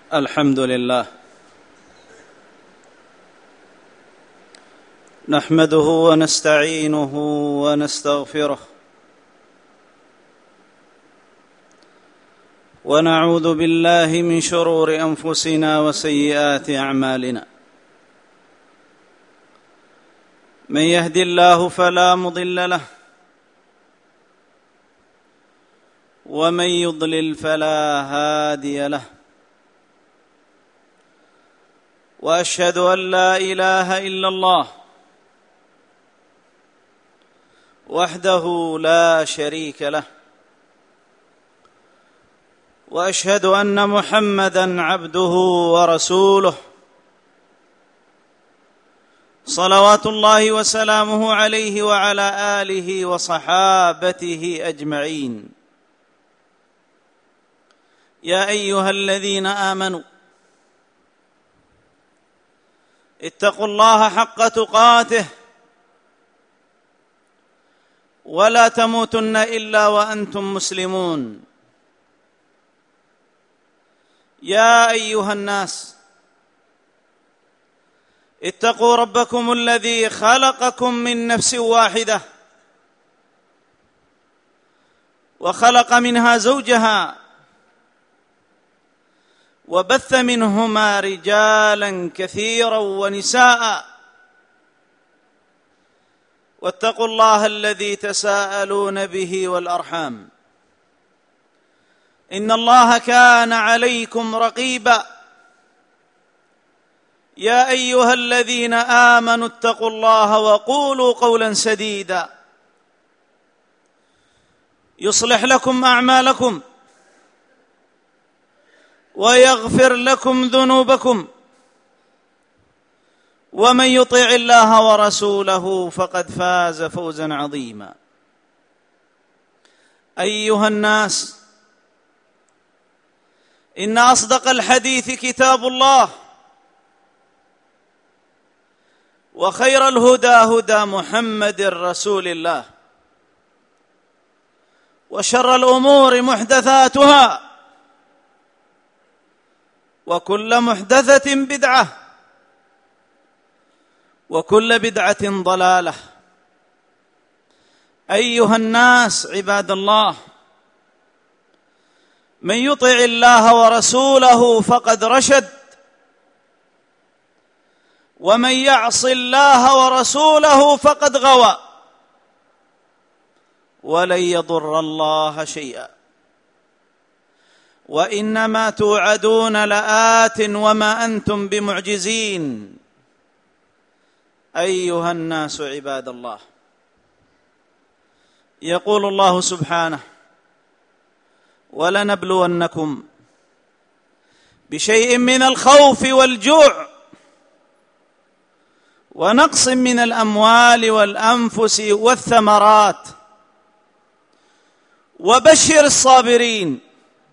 الحمد لله نحمده ونستعينه ونستغفره ونعوذ بالله من شرور أنفسنا وسيئات أعمالنا. من يهد الله فلا مضل له ومن يضلل فلا هادي له، وأشهد أن لا إله إلا الله وحده لا شريك له، وأشهد أن محمدًا عبده ورسوله صلوات الله وسلامه عليه وعلى آله وصحابته أجمعين. يا أيها الذين آمنوا اتقوا الله حق تقاته ولا تموتن إلا وأنتم مسلمون. يا أيها الناس اتقوا ربكم الذي خلقكم من نفس واحدة وخلق منها زوجها وبث منهما رجالا كثيرا ونساء، واتقوا الله الذي تساءلون به والأرحام إن الله كان عليكم رقيبا. يا أيها الذين آمنوا اتقوا الله وقولوا قولا سديدا يصلح لكم أعمالكم ويغفر لكم ذنوبكم، ومن يطع الله ورسوله فقد فاز فوزا عظيما. أيها الناس، إن أصدق الحديث كتاب الله، وخير الهدى هدى محمد رسول الله، وشر الأمور محدثاتها، وكل محدثة بدعة، وكل بدعة ضلالة. أيها الناس عباد الله، من يطع الله ورسوله فقد رشد، ومن يعص الله ورسوله فقد غوى، ولن يضر الله شيئا، وإنما توعدون لآت وما أنتم بمعجزين. أيها الناس عباد الله، يقول الله سبحانه: ولنبلونكم بشيء من الخوف والجوع ونقص من الأموال والأنفس والثمرات وبشر الصابرين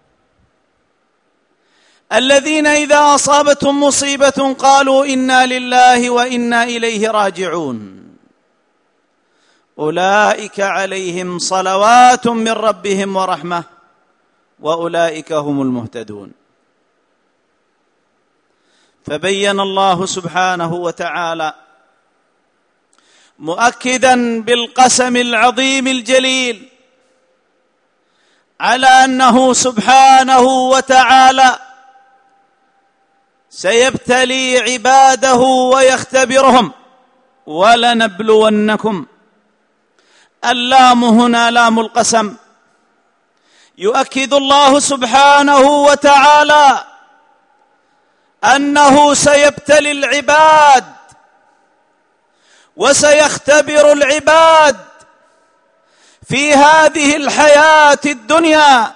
الذين إذا أصابتهم مصيبة قالوا إنا لله وإنا إليه راجعون، أولئك عليهم صلوات من ربهم ورحمة وأولئك هم المهتدون. فبين الله سبحانه وتعالى مؤكدا بالقسم العظيم الجليل على أنه سبحانه وتعالى سيبتلي عباده ويختبرهم. ولنبلونكم، اللام هنا لام القسم، يؤكد الله سبحانه وتعالى أنه سيبتلي العباد وسيختبر العباد في هذه الحياة الدنيا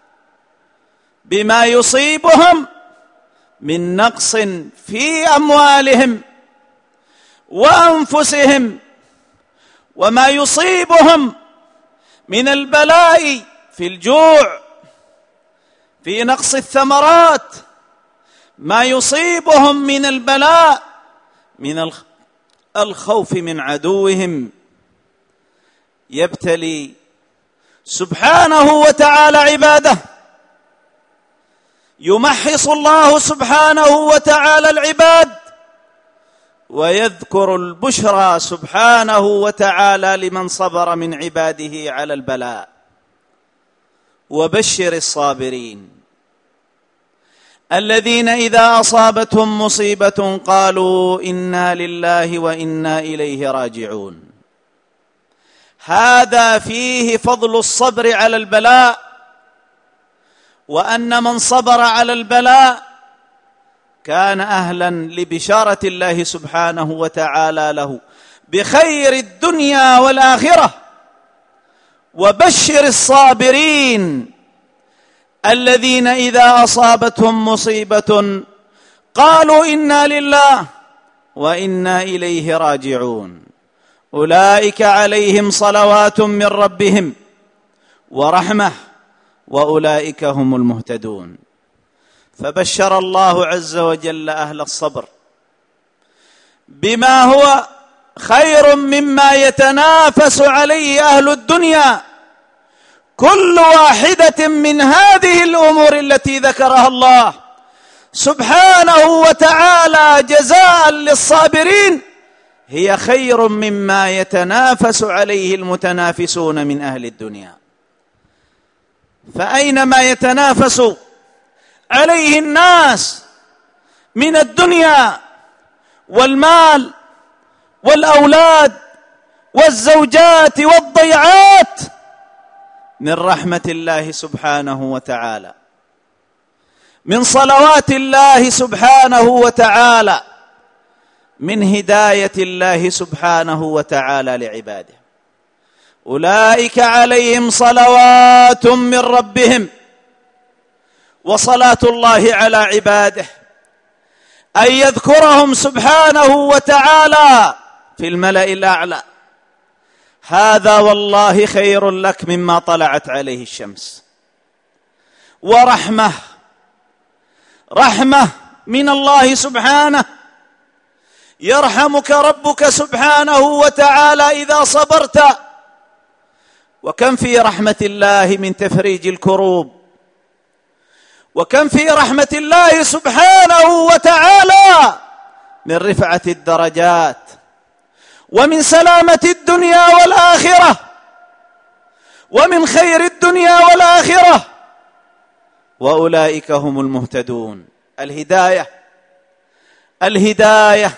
بما يصيبهم من نقص في أموالهم وأنفسهم، وما يصيبهم من البلاء في الجوع، في نقص الثمرات، ما يصيبهم من البلاء من الخوف من عدوهم. يبتلي سبحانه وتعالى عباده يمحص الله سبحانه وتعالى العباد ويذكر البشرى سبحانه وتعالى لمن صبر من عباده على البلاء. وبشر الصابرين الذين إذا أصابتهم مصيبة قالوا إنا لله وإنا إليه راجعون. هذا فيه فضل الصبر على البلاء، وأن من صبر على البلاء كان أهلا لبشارة الله سبحانه وتعالى له بخير الدنيا والآخرة. وبشر الصابرين الذين إذا أصابتهم مصيبة قالوا إنا لله وإنا إليه راجعون أولئك عليهم صلوات من ربهم ورحمة وأولئك هم المهتدون. فبشر الله عز وجل أهل الصبر بما هو خير مما يتنافس عليه أهل الدنيا. كل واحدة من هذه الأمور التي ذكرها الله سبحانه وتعالى جزاء للصابرين هي خير مما يتنافس عليه المتنافسون من أهل الدنيا. فأينما يتنافس عليه الناس من الدنيا والمال والأولاد والزوجات والضيعات من رحمة الله سبحانه وتعالى، من صلوات الله سبحانه وتعالى، من هداية الله سبحانه وتعالى لعباده، أولئك عليهم صلوات من ربهم. وصلاة الله على عباده أن يذكرهم سبحانه وتعالى في الملأ الأعلى. هذا والله خير لك مما طلعت عليه الشمس، ورحمة من الله سبحانه. يرحمك ربك سبحانه وتعالى إذا صبرت. وكم في رحمة الله من تفريج الكروب، وكم في رحمة الله سبحانه وتعالى من رفعة الدرجات ومن سلامة الدنيا والآخرة ومن خير الدنيا والآخرة. وأولئك هم المهتدون. الهداية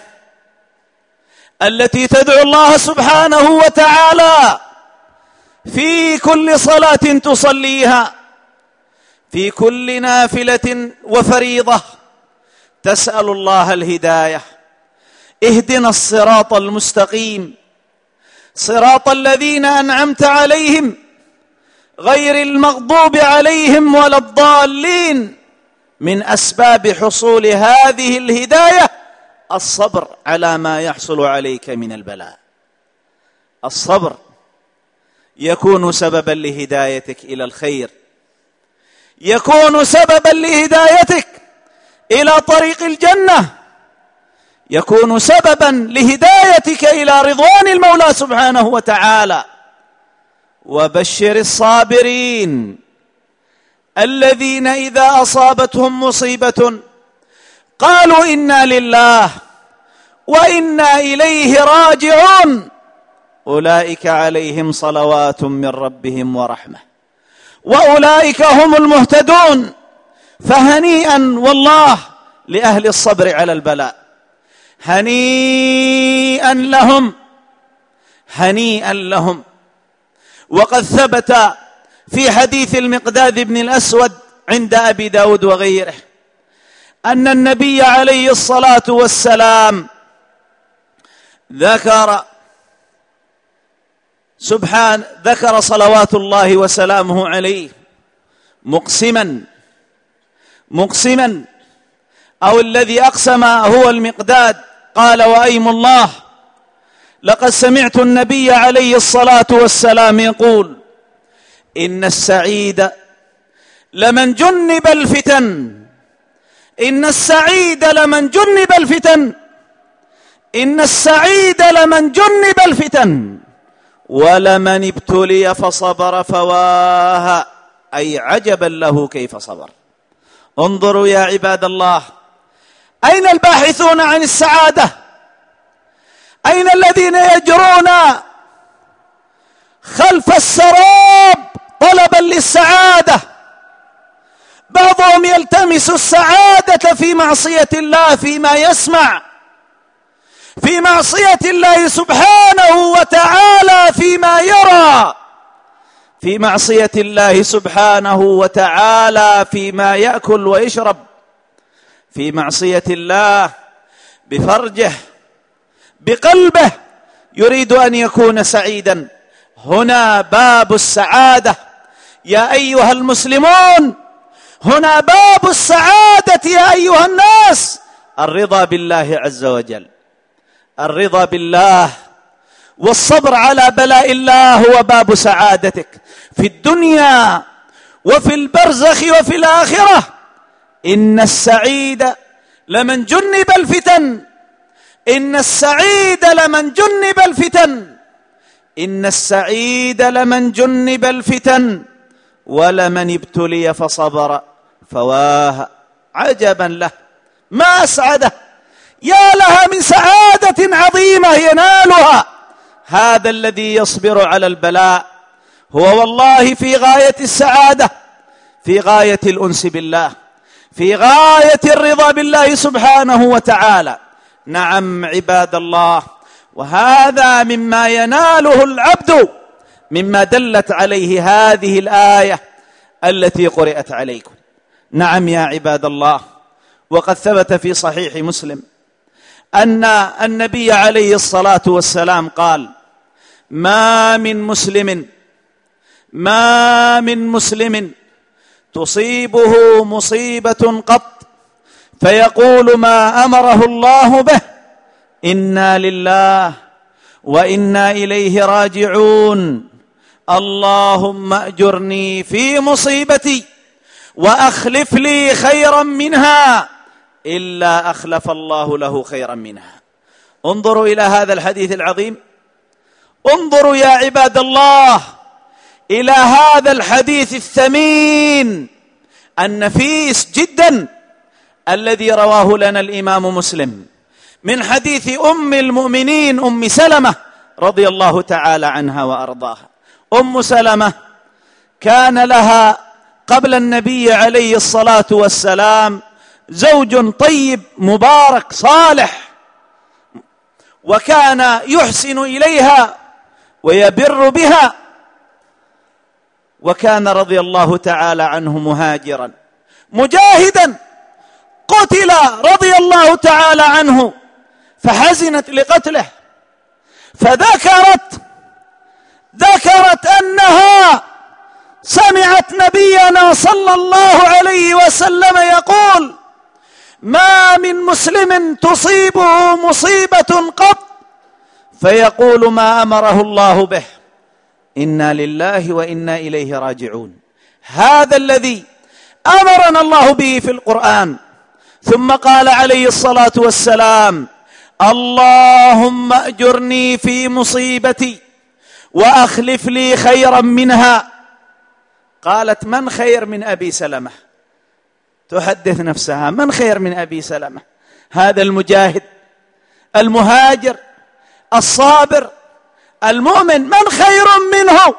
التي تدعو الله سبحانه وتعالى في كل صلاة تصليها، في كل نافلة وفريضة، تسأل الله الهداية. اهدنا الصراط المستقيم صراط الذين أنعمت عليهم غير المغضوب عليهم ولا الضالين. من أسباب حصول هذه الهداية الصبر على ما يحصل عليك من البلاء. الصبر يكون سببا لهدايتك إلى الخير، يكون سببا لهدايتك إلى طريق الجنة، يكون سببا لهدايتك إلى رضوان المولى سبحانه وتعالى. وبشر الصابرين الذين إذا أصابتهم مصيبة قالوا إنا لله وإنا إليه راجعون أولئك عليهم صلوات من ربهم ورحمة وأولئك هم المهتدون. فهنيئا والله لأهل الصبر على البلاء، هنيئا لهم، هنيئا لهم. وقد ثبت في حديث المقداد بن الأسود عند أبي داود وغيره أن النبي عليه الصلاة والسلام ذكر صلوات الله وسلامه عليه مقسما أو الذي أقسم هو المقداد، قال وأيم الله لقد سمعت النبي عليه الصلاة والسلام يقول إن السعيد لمن جنب الفتن، إن السعيد لمن جنب الفتن، إن السعيد لمن جنب الفتن ولمن ابتلي فصبر فواه، أي عجبا له كيف صبر. انظروا يا عباد الله، أين الباحثون عن السعادة؟ أين الذين يجرون خلف السراب طلبا للسعادة؟ بعضهم يلتمس السعادة في معصية الله فيما يسمع، في معصية الله سبحانه وتعالى فيما يرى، في معصية الله سبحانه وتعالى فيما يأكل ويشرب، في معصية الله بفرجه بقلبه، يريد أن يكون سعيدا. هنا باب السعادة يا أيها المسلمون، هنا باب السعادة يا أيها الناس. الرضا بالله عز وجل، الرضا بالله والصبر على بلاء الله هو باب سعادتك في الدنيا وفي البرزخ وفي الآخرة. إن السعيد لمن جنب الفتن، إن السعيد لمن جنب الفتن، إن السعيد لمن جنب الفتن ولمن ابتلي فصبر فواه عجبا له ما أسعده، يا لها من سعادة عظيمة ينالها هذا الذي يصبر على البلاء. هو والله في غاية السعادة، في غاية الأنس بالله، في غاية الرضا بالله سبحانه وتعالى. نعم عباد الله، وهذا مما يناله العبد، مما دلت عليه هذه الآية التي قرأت عليكم. نعم يا عباد الله، وقد ثبت في صحيح مسلم أن النبي عليه الصلاة والسلام قال: ما من مسلم تصيبه مصيبة قط فيقول ما أمره الله به إنا لله وإنا إليه راجعون، اللهم أجرني في مصيبتي وأخلف لي خيرا منها، إلا أخلف الله له خيرا منها. انظروا إلى هذا الحديث العظيم، انظروا يا عباد الله إلى هذا الحديث الثمين النفيس جدا الذي رواه لنا الإمام مسلم من حديث أم المؤمنين أم سلمة رضي الله تعالى عنها وأرضاها. أم سلمة كان لها قبل النبي عليه الصلاة والسلام زوج طيب مبارك صالح، وكان يحسن إليها ويبر بها، وكان رضي الله تعالى عنه مهاجرا مجاهدا، قتل رضي الله تعالى عنه فحزنت لقتله، فذكرت أنها سمعت نبينا صلى الله عليه وسلم يقول: ما من مسلم تصيبه مصيبة قط فيقول ما أمره الله به إنا لله وإنا إليه راجعون. هذا الذي أمرنا الله به في القرآن. ثم قال عليه الصلاة والسلام: اللهم أجرني في مصيبتي وأخلف لي خيرا منها. قالت: من خير من أبي سلمة؟ تحدث نفسها: من خير من أبي سلمة؟ هذا المجاهد المهاجر الصابر المؤمن، من خير منه؟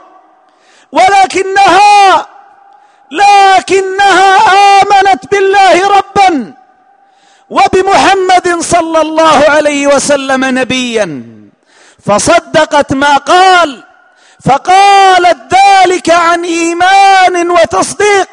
لكنها آمنت بالله ربا وبمحمد صلى الله عليه وسلم نبيا، فصدقت ما قال، فقالت ذلك عن إيمان وتصديق.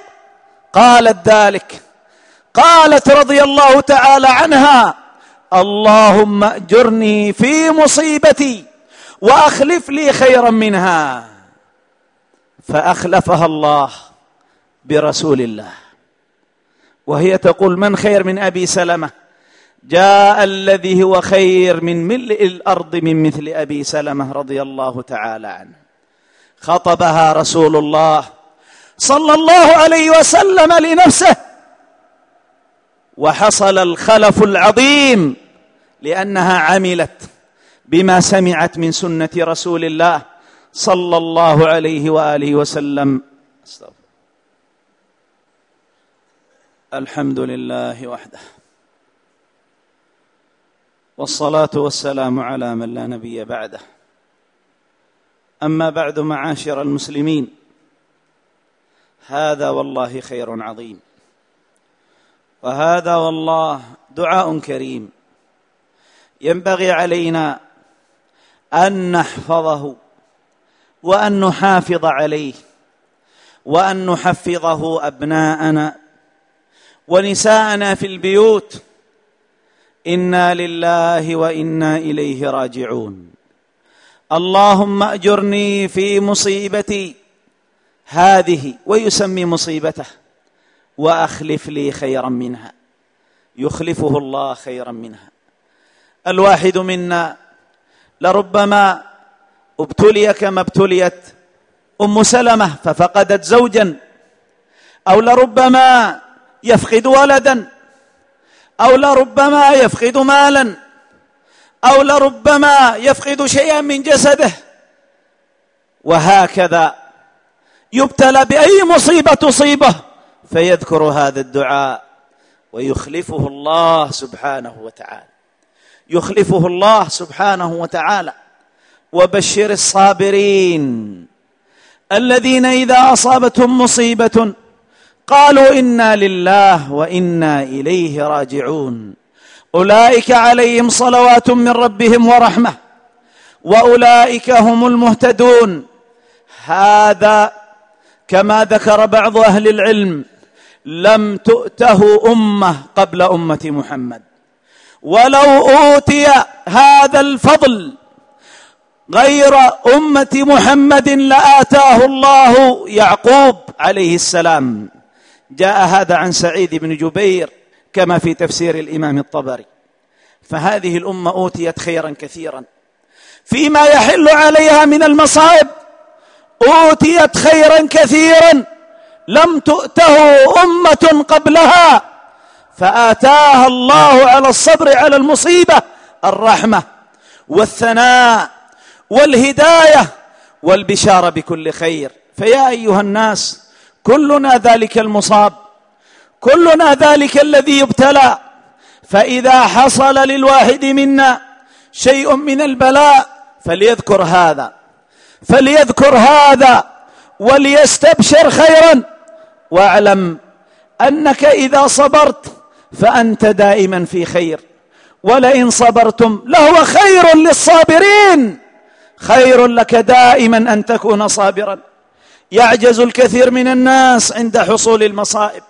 قالت رضي الله تعالى عنها: اللهم أجرني في مصيبتي وأخلف لي خيرا منها. فأخلفها الله برسول الله، وهي تقول: من خير من أبي سلمة؟ جاء الذي هو خير من ملء الأرض من مثل أبي سلمة رضي الله تعالى عنه. خطبها رسول الله صلى الله عليه وسلم لنفسه، وحصل الخلف العظيم لأنها عملت بما سمعت من سنة رسول الله صلى الله عليه وآله وسلم. الحمد لله وحده، والصلاة والسلام على من لا نبي بعده. أما بعد، معاشر المسلمين، هذا والله خير عظيم، وهذا والله دعاء كريم ينبغي علينا أن نحفظه وأن نحافظ عليه وأن نحفظه أبناءنا ونساءنا في البيوت. إنا لله وإنا إليه راجعون. اللهم أجرني في مصيبتي هذه، ويسمي مصيبته، وأخلف لي خيرا منها. يخلفه الله خيرا منها. الواحد منا لربما ابتلي كما ابتليت أم سلمة ففقدت زوجا، أو لربما يفقد ولدا، أو لربما يفقد مالا، أو لربما يفقد شيئا من جسده، وهكذا يبتلى بأي مصيبة تصيبه فيذكر هذا الدعاء ويخلفه الله سبحانه وتعالى. يخلفه الله سبحانه وتعالى. وبشر الصابرين الذين إذا أصابتهم مصيبة قالوا إنا لله وإنا إليه راجعون. أولئك عليهم صلوات من ربهم ورحمة وأولئك هم المهتدون. هذا كما ذكر بعض أهل العلم لم تؤته أمة قبل أمة محمد، ولو أوتي هذا الفضل غير أمة محمد لآتاه الله يعقوب عليه السلام. جاء هذا عن سعيد بن جبير كما في تفسير الإمام الطبري. فهذه الأمة أوتيت خيرا كثيرا فيما يحل عليها من المصائب، أوتيت خيرا كثيرا لم تؤته أمة قبلها، فآتاها الله على الصبر على المصيبة الرحمة والثناء والهداية والبشارة بكل خير. فيا أيها الناس، كلنا ذلك المصاب، كلنا ذلك الذي يبتلى. فإذا حصل للواحد منا شيء من البلاء فليذكر هذا وليستبشر خيرا، واعلم أنك إذا صبرت فأنت دائما في خير، ولئن صبرتم لهو خير للصابرين. خير لك دائما أن تكون صابرا. يعجز الكثير من الناس عند حصول المصائب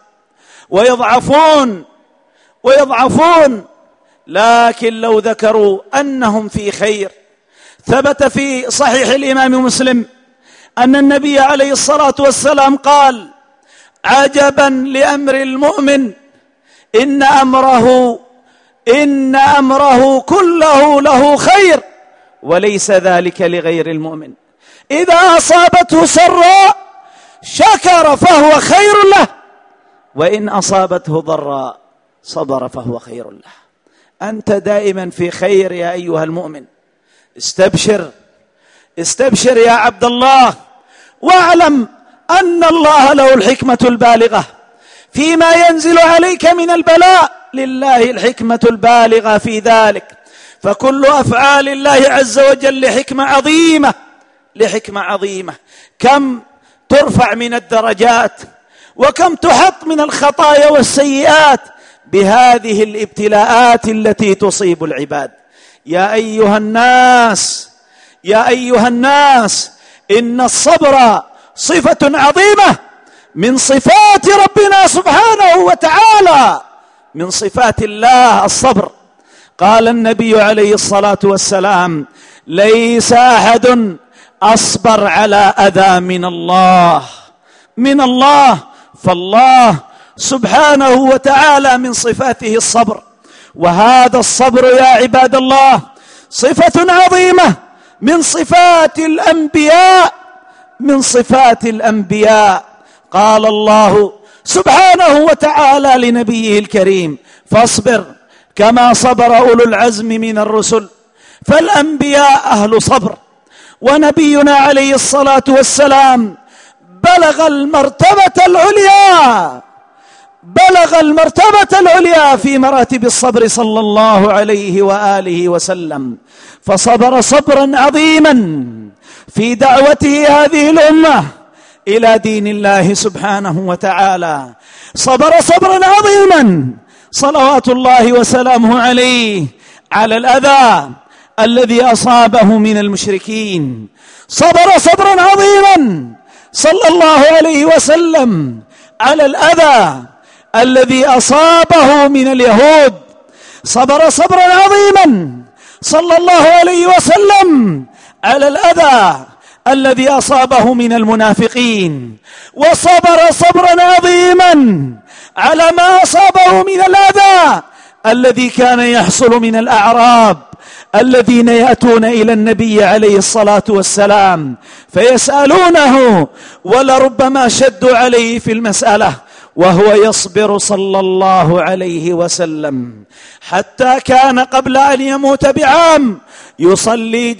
ويضعفون، لكن لو ذكروا أنهم في خير. ثبت في صحيح الإمام مسلم أن النبي عليه الصلاة والسلام قال: عجبا لأمر المؤمن إن أمره كله له خير، وليس ذلك لغير المؤمن. إذا أصابته سراء شكر فهو خير له، وإن أصابته ضراء صبر فهو خير له. أنت دائما في خير يا أيها المؤمن. استبشر يا عبد الله، واعلم أن الله له الحكمة البالغة فيما ينزل عليك من البلاء. لله الحكمة البالغة في ذلك، فكل أفعال الله عز وجل لحكمة عظيمة. كم ترفع من الدرجات، وكم تحط من الخطايا والسيئات بهذه الابتلاءات التي تصيب العباد. يا أيها الناس، إن الصبر صفة عظيمة من صفات ربنا سبحانه وتعالى، من صفات الله الصبر. قال النبي عليه الصلاة والسلام: ليس أحد أصبر على أذى من الله، فالله سبحانه وتعالى من صفاته الصبر. وهذا الصبر يا عباد الله صفة عظيمة من صفات الأنبياء. قال الله سبحانه وتعالى لنبيه الكريم: فاصبر كما صبر أولو العزم من الرسل. فالأنبياء أهل صبر، ونبينا عليه الصلاة والسلام بلغ المرتبة العليا بلغ المرتبة العليا في مراتب الصبر صلى الله عليه وآله وسلم، فصبر صبرا عظيما في دعوته هذه الأمة إلى دين الله سبحانه وتعالى، صبر صبرا عظيما صلوات الله وسلامه عليه على الأذى الذي أصابه من المشركين، صبر صبرا عظيما صلى الله عليه وسلم على الأذى الذي أصابه من اليهود، صبر صبرا عظيما صلى الله عليه وسلم على الأذى الذي أصابه من المنافقين، وصبر صبرا عظيما على ما أصابه من الأذى الذي كان يحصل من الأعراب الذين يأتون إلى النبي عليه الصلاة والسلام فيسألونه، ولربما شدوا عليه في المسألة وهو يصبر صلى الله عليه وسلم، حتى كان قبل أن يموت بعام يصلي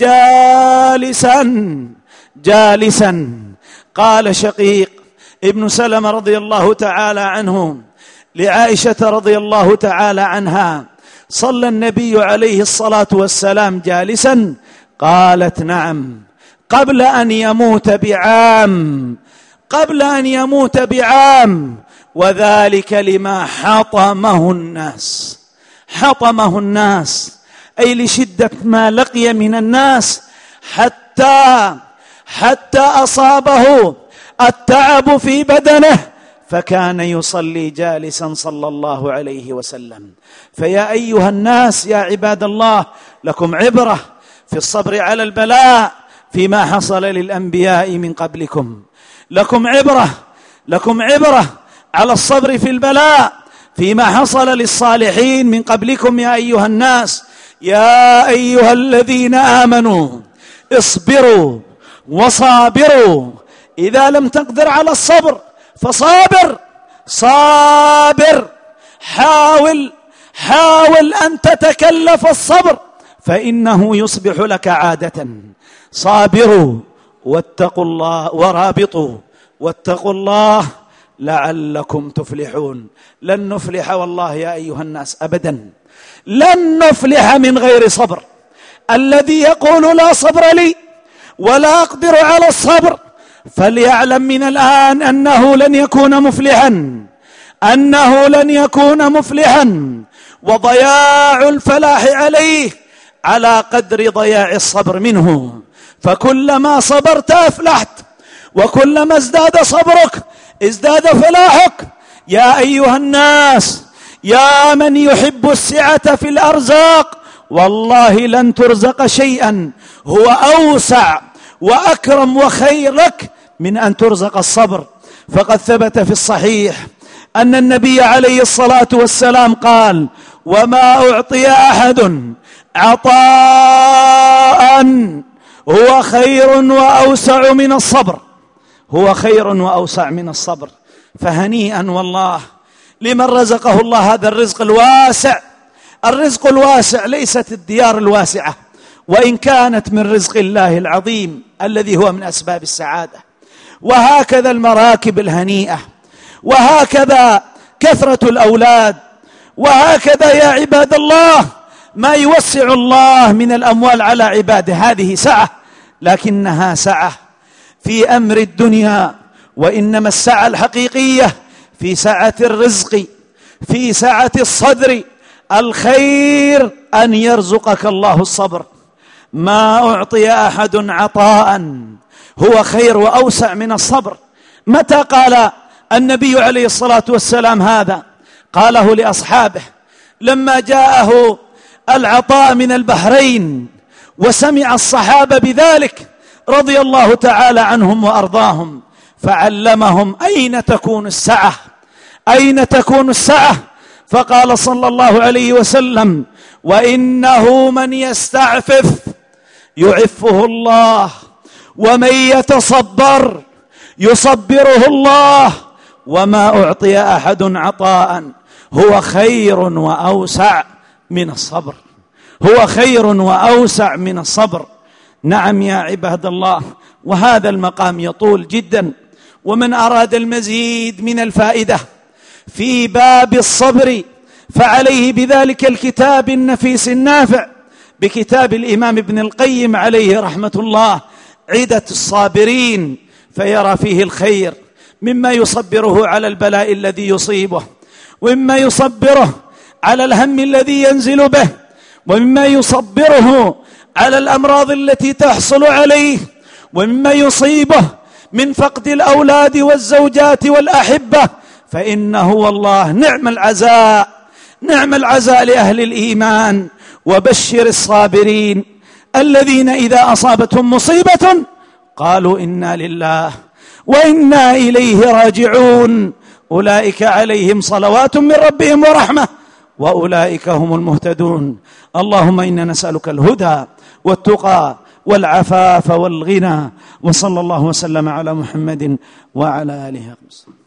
جالسا. قال شقيق ابن سلمة رضي الله تعالى عنه لعائشة رضي الله تعالى عنها: صلى النبي عليه الصلاة والسلام جالسا؟ قالت: نعم، قبل أن يموت بعام، وذلك لما حطمه الناس، أي لشدة ما لقي من الناس، حتى أصابه التعب في بدنه، فكان يصلي جالسا صلى الله عليه وسلم. فيا أيها الناس، يا عباد الله، لكم عبرة في الصبر على البلاء فيما حصل للأنبياء من قبلكم، لكم عبرة على الصبر في البلاء فيما حصل للصالحين من قبلكم. يا أيها الناس، يا أيها الذين آمنوا اصبروا وصابروا، إذا لم تقدر على الصبر صابر، حاول أن تتكلف الصبر فإنه يصبح لك عادة. صابروا واتقوا الله ورابطوا واتقوا الله لعلكم تفلحون. لن نفلح والله يا أيها الناس أبدا، لن نفلح من غير صبر. الذي يقول لا صبر لي ولا أقدر على الصبر فليعلم من الآن أنه لن يكون مفلحا، وضياع الفلاح عليه على قدر ضياع الصبر منه. فكلما صبرت أفلحت، وكلما ازداد صبرك ازداد فلاحك. يا أيها الناس، يا من يحب السعة في الأرزاق، والله لن ترزق شيئا هو أوسع وأكرم وخير لك من أن ترزق الصبر. فقد ثبت في الصحيح أن النبي عليه الصلاة والسلام قال: وما أعطي أحد عطاء هو خير وأوسع من الصبر. فهنيئا والله لمن رزقه الله هذا الرزق الواسع. ليست الديار الواسعة، وإن كانت من رزق الله العظيم الذي هو من أسباب السعادة. وهكذا المراكب الهنيئة، وهكذا كثرة الأولاد، وهكذا يا عباد الله ما يوسع الله من الأموال على عباده. هذه سعة، لكنها سعة في أمر الدنيا، وإنما السعة الحقيقية في سعة الرزق، في سعة الصدر. الخير أن يرزقك الله الصبر. ما أعطي أحد عطاء هو خير وأوسع من الصبر. متى قال النبي عليه الصلاة والسلام هذا؟ قاله لأصحابه لما جاءه العطاء من البحرين، وسمع الصحابة بذلك رضي الله تعالى عنهم وأرضاهم، فعلمهم أين تكون السعة. فقال صلى الله عليه وسلم: وإنه من يستعفف يعفه الله، ومن يتصبر يصبره الله، وما أعطي أحد عطاء هو خير وأوسع من الصبر. نعم يا عباد الله، وهذا المقام يطول جدا، ومن أراد المزيد من الفائدة في باب الصبر فعليه بذلك الكتاب النفيس النافع بكتاب الإمام ابن القيم عليه رحمة الله عدة الصابرين، فيرى فيه الخير مما يصبره على البلاء الذي يصيبه، ومما يصبره على الهم الذي ينزل به، ومما يصبره على الأمراض التي تحصل عليه، ومما يصيبه من فقد الأولاد والزوجات والأحبة. فإنه والله نعم العزاء لأهل الإيمان. وبشر الصابرين الذين إذا أصابتهم مصيبة قالوا إنا لله وإنا إليه راجعون أولئك عليهم صلوات من ربهم ورحمة وأولئك هم المهتدون. اللهم إنا نسألك الهدى والتقى والعفاف والغنى، وصلى الله وسلم على محمد وعلى آله وصحبه.